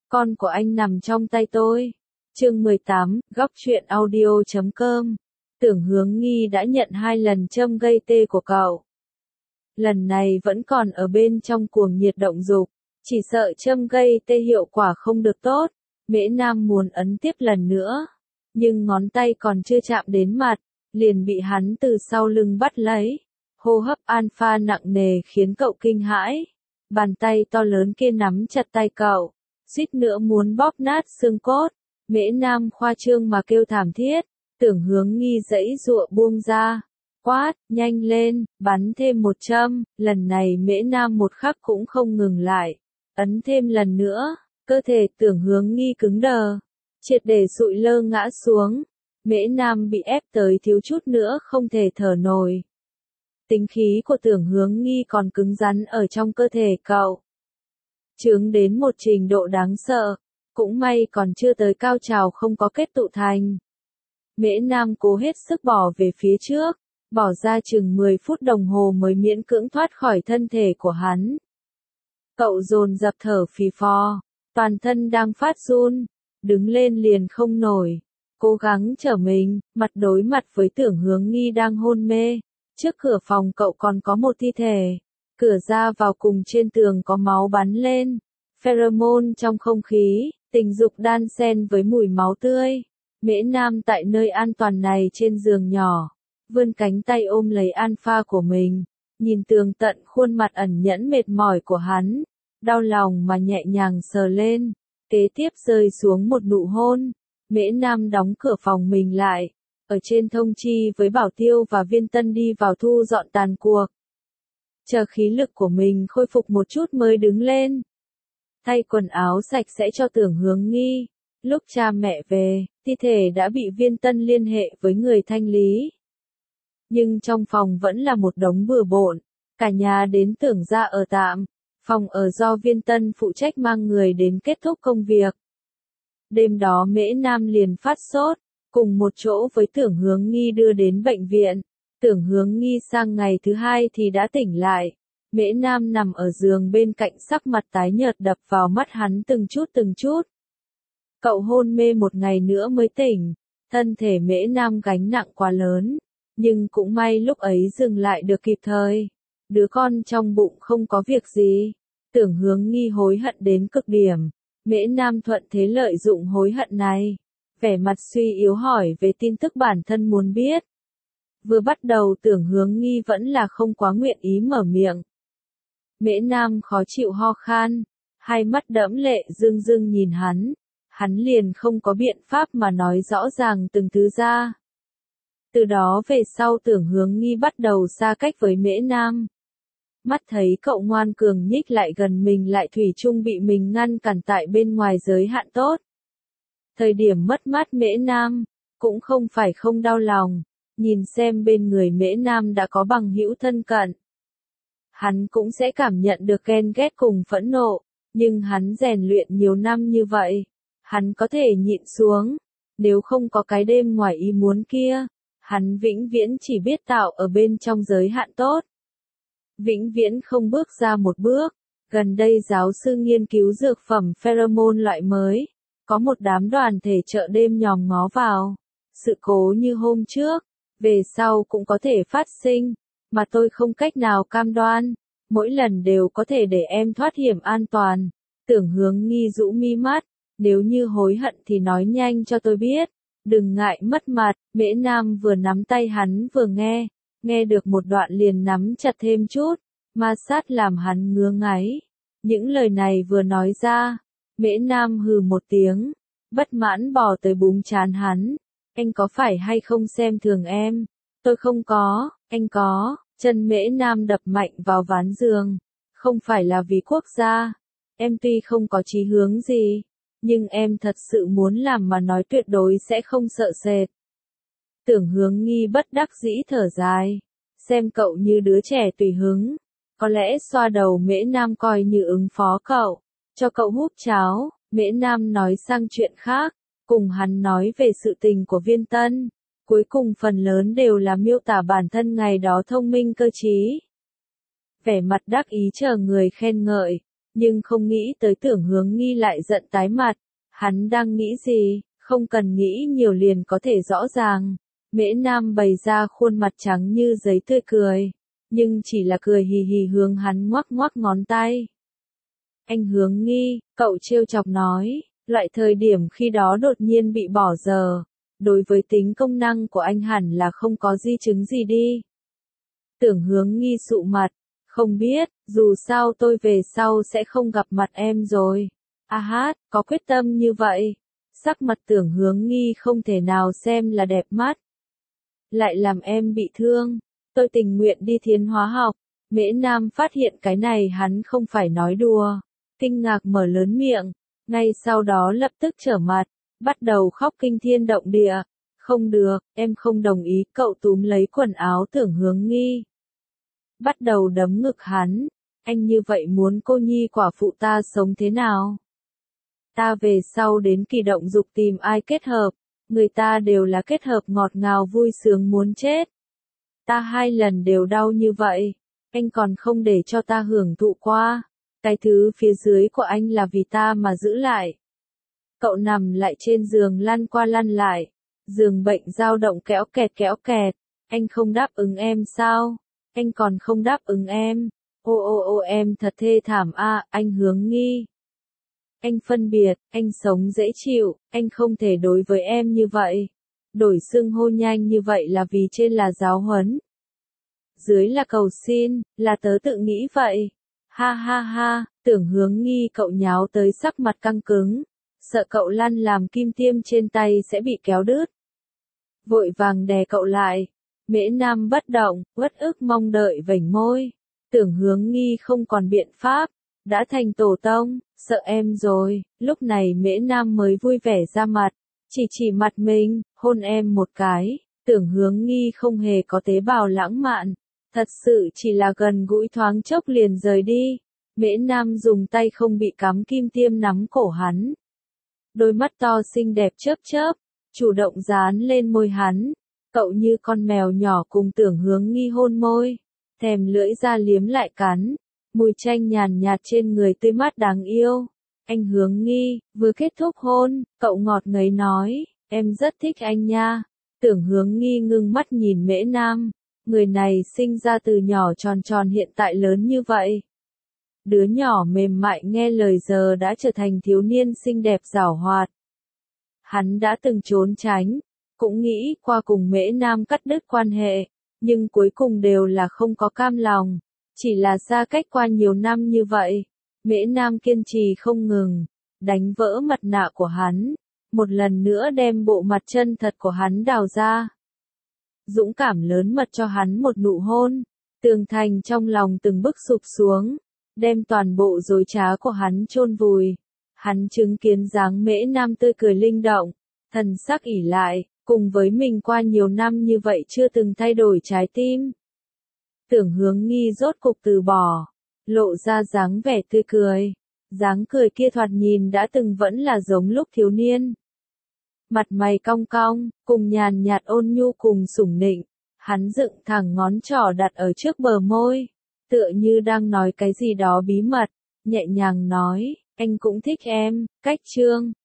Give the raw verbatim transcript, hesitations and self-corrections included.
Con của anh nằm trong tay tôi. Chương mười tám, góc truyện audio chấm com. Tưởng Hướng Nghi đã nhận hai lần châm gây tê của cậu. Lần này vẫn còn ở bên trong cuồng nhiệt động dục, chỉ sợ châm gây tê hiệu quả không được tốt. Mễ Nam muốn ấn tiếp lần nữa, nhưng ngón tay còn chưa chạm đến mặt, liền bị hắn từ sau lưng bắt lấy. Hô hấp alpha nặng nề khiến cậu kinh hãi. Bàn tay to lớn kia nắm chặt tay cậu, suýt nữa muốn bóp nát xương cốt. Mễ Nam khoa trương mà kêu thảm thiết. Tưởng Hướng Nghi giãy giụa buông ra, quát, nhanh lên, bắn thêm một châm. Lần này Mễ Nam một khắc cũng không ngừng lại, ấn thêm lần nữa. Cơ thể Tưởng Hướng Nghi cứng đờ, triệt để sụi lơ ngã xuống. Mễ Nam bị ép tới thiếu chút nữa không thể thở nổi. Tính khí của Tưởng Hướng Nghi còn cứng rắn ở trong cơ thể cậu, chướng đến một trình độ đáng sợ. Cũng may còn chưa tới cao trào không có kết tụ thành. Mễ Nam cố hết sức bỏ về phía trước, bỏ ra chừng mười phút đồng hồ mới miễn cưỡng thoát khỏi thân thể của hắn. Cậu dồn dập thở phì phò, toàn thân đang phát run, đứng lên liền không nổi, cố gắng trở mình, mặt đối mặt với Tưởng Hướng Nghi đang hôn mê. Trước cửa phòng cậu còn có một thi thể, cửa ra vào cùng trên tường có máu bắn lên, pheromone trong không khí, tình dục đan xen với mùi máu tươi. Mễ Nam tại nơi an toàn này trên giường nhỏ, vươn cánh tay ôm lấy alpha của mình, nhìn tường tận khuôn mặt ẩn nhẫn mệt mỏi của hắn, đau lòng mà nhẹ nhàng sờ lên, kế tiếp rơi xuống một nụ hôn. Mễ Nam đóng cửa phòng mình lại, ở trên thông chi với Bảo Tiêu và Viên Tân đi vào thu dọn tàn cuộc. Chờ khí lực của mình khôi phục một chút mới đứng lên, thay quần áo sạch sẽ cho Tưởng Hướng Nghi. Lúc cha mẹ về, thi thể đã bị Viên Tân liên hệ với người thanh lý. Nhưng trong phòng vẫn là một đống bừa bộn, cả nhà đến Tưởng gia ở tạm, phòng ở do Viên Tân phụ trách mang người đến kết thúc công việc. Đêm đó Mễ Nam liền phát sốt, cùng một chỗ với Tưởng Hướng Nghi đưa đến bệnh viện. Tưởng Hướng Nghi sang ngày thứ hai thì đã tỉnh lại. Mễ Nam nằm ở giường bên cạnh, sắc mặt tái nhợt đập vào mắt hắn từng chút từng chút. Cậu hôn mê một ngày nữa mới tỉnh, thân thể Mễ Nam gánh nặng quá lớn, nhưng cũng may lúc ấy dừng lại được kịp thời. Đứa con trong bụng không có việc gì. Tưởng Hướng Nghi hối hận đến cực điểm. Mễ Nam thuận thế lợi dụng hối hận này, vẻ mặt suy yếu hỏi về tin tức bản thân muốn biết. Vừa bắt đầu Tưởng Hướng Nghi vẫn là không quá nguyện ý mở miệng. Mễ Nam khó chịu ho khan, hai mắt đẫm lệ rưng rưng nhìn hắn, hắn liền không có biện pháp mà nói rõ ràng từng thứ ra. Từ đó về sau Tưởng Hướng Nghi bắt đầu xa cách với Mễ Nam. Mắt thấy cậu ngoan cường nhích lại gần mình lại thủy chung bị mình ngăn cản tại bên ngoài giới hạn tốt. Thời điểm mất mát Mễ Nam, cũng không phải không đau lòng, nhìn xem bên người Mễ Nam đã có bằng hữu thân cận. Hắn cũng sẽ cảm nhận được ghen ghét cùng phẫn nộ, nhưng hắn rèn luyện nhiều năm như vậy, hắn có thể nhịn xuống. Nếu không có cái đêm ngoài ý muốn kia, hắn vĩnh viễn chỉ biết tạo ở bên trong giới hạn tốt, vĩnh viễn không bước ra một bước. Gần đây giáo sư nghiên cứu dược phẩm pheromone loại mới, có một đám đoàn thể chợ đêm nhòm ngó vào. Sự cố như hôm trước, về sau cũng có thể phát sinh, mà tôi không cách nào cam đoan, mỗi lần đều có thể để em thoát hiểm an toàn. Tưởng Hướng Nghi rũ mi mắt, nếu như hối hận thì nói nhanh cho tôi biết, đừng ngại mất mặt. Mễ Nam vừa nắm tay hắn vừa nghe, nghe được một đoạn liền nắm chặt thêm chút, ma sát làm hắn ngứa ngáy. Những lời này vừa nói ra, Mễ Nam hừ một tiếng, bất mãn bò tới búng trán hắn. Anh có phải hay không xem thường em? Tôi không có, anh có. Chân Mễ Nam đập mạnh vào ván giường. Không phải là vì quốc gia. Em tuy không có chí hướng gì, nhưng em thật sự muốn làm mà nói tuyệt đối sẽ không sợ sệt. Tưởng Hướng Nghi bất đắc dĩ thở dài, xem cậu như đứa trẻ tùy hứng, có lẽ xoa đầu Mễ Nam coi như ứng phó cậu, cho cậu húp cháo. Mễ Nam nói sang chuyện khác, cùng hắn nói về sự tình của Viên Tân, cuối cùng phần lớn đều là miêu tả bản thân ngày đó thông minh cơ trí. Vẻ mặt đắc ý chờ người khen ngợi, nhưng không nghĩ tới Tưởng Hướng Nghi lại giận tái mặt. Hắn đang nghĩ gì, không cần nghĩ nhiều liền có thể rõ ràng. Mễ Nam bày ra khuôn mặt trắng như giấy tươi cười, nhưng chỉ là cười hì hì hướng hắn ngoắc ngoắc ngón tay. Anh Hướng Nghi, cậu trêu chọc nói, loại thời điểm khi đó đột nhiên bị bỏ giờ, đối với tính công năng của anh hẳn là không có di chứng gì đi. Tưởng Hướng Nghi sụ mặt, không biết, dù sao tôi về sau sẽ không gặp mặt em rồi. A hát, có quyết tâm như vậy. Sắc mặt Tưởng Hướng Nghi không thể nào xem là đẹp mắt. Lại làm em bị thương, tôi tình nguyện đi thiến hóa học. Mễ Nam phát hiện cái này hắn không phải nói đùa, kinh ngạc mở lớn miệng, ngay sau đó lập tức trở mặt, bắt đầu khóc kinh thiên động địa. Không được, em không đồng ý. Cậu túm lấy quần áo Tưởng Hướng Nghi, bắt đầu đấm ngực hắn. Anh như vậy muốn cô nhi quả phụ ta sống thế nào? Ta về sau đến Kỳ Động Dục tìm ai kết hợp, người ta đều là kết hợp ngọt ngào vui sướng muốn chết. Ta hai lần đều đau như vậy, anh còn không để cho ta hưởng thụ qua. Cái thứ phía dưới của anh là vì ta mà giữ lại. Cậu nằm lại trên giường lăn qua lăn lại, giường bệnh dao động kéo kẹt kéo kẹt. Anh không đáp ứng em sao? Anh còn không đáp ứng em. Ô ô ô em thật thê thảm a, anh Hướng Nghi. Anh phân biệt, anh sống dễ chịu, anh không thể đối với em như vậy. Đổi xưng hô nhanh như vậy là vì trên là giáo huấn, dưới là cầu xin, là tớ tự nghĩ vậy. Ha ha ha, Tưởng Hướng Nghi cậu nháo tới sắc mặt căng cứng, sợ cậu lăn làm kim tiêm trên tay sẽ bị kéo đứt. Vội vàng đè cậu lại. Mễ Nam bất động, uất ức mong đợi vểnh môi. Tưởng Hướng Nghi không còn biện pháp, đã thành tổ tông, sợ em rồi. Lúc này Mễ Nam mới vui vẻ ra mặt, chỉ chỉ mặt mình, hôn em một cái. Tưởng Hướng Nghi không hề có tế bào lãng mạn, thật sự chỉ là gần gũi thoáng chốc liền rời đi. Mễ Nam dùng tay không bị cắm kim tiêm nắm cổ hắn, đôi mắt to xinh đẹp chớp chớp, chủ động dán lên môi hắn. Cậu như con mèo nhỏ cùng Tưởng Hướng Nghi hôn môi, thèm lưỡi ra liếm lại cắn, mùi chanh nhàn nhạt trên người tươi mát đáng yêu. Anh Hướng Nghi, vừa kết thúc hôn, cậu ngọt ngấy nói, em rất thích anh nha. Tưởng Hướng Nghi ngưng mắt nhìn Mễ Nam, người này sinh ra từ nhỏ tròn tròn hiện tại lớn như vậy. Đứa nhỏ mềm mại nghe lời giờ đã trở thành thiếu niên xinh đẹp giảo hoạt. Hắn đã từng trốn tránh, cũng nghĩ qua cùng Mễ Nam cắt đứt quan hệ, nhưng cuối cùng đều là không có cam lòng, chỉ là xa cách qua nhiều năm như vậy. Mễ Nam kiên trì không ngừng, đánh vỡ mặt nạ của hắn, một lần nữa đem bộ mặt chân thật của hắn đào ra. Dũng cảm lớn mật cho hắn một nụ hôn, tường thành trong lòng từng bước sụp xuống, đem toàn bộ dối trá của hắn chôn vùi. Hắn chứng kiến dáng Mễ Nam tươi cười linh động, thần sắc ỷ lại, cùng với mình qua nhiều năm như vậy chưa từng thay đổi trái tim. Tưởng Hướng Nghi rốt cục từ bỏ, lộ ra dáng vẻ tươi cười. Dáng cười kia thoạt nhìn đã từng vẫn là giống lúc thiếu niên. Mặt mày cong cong, cùng nhàn nhạt ôn nhu cùng sủng nịnh, hắn dựng thẳng ngón trỏ đặt ở trước bờ môi, tựa như đang nói cái gì đó bí mật, nhẹ nhàng nói, anh cũng thích em. Cách chương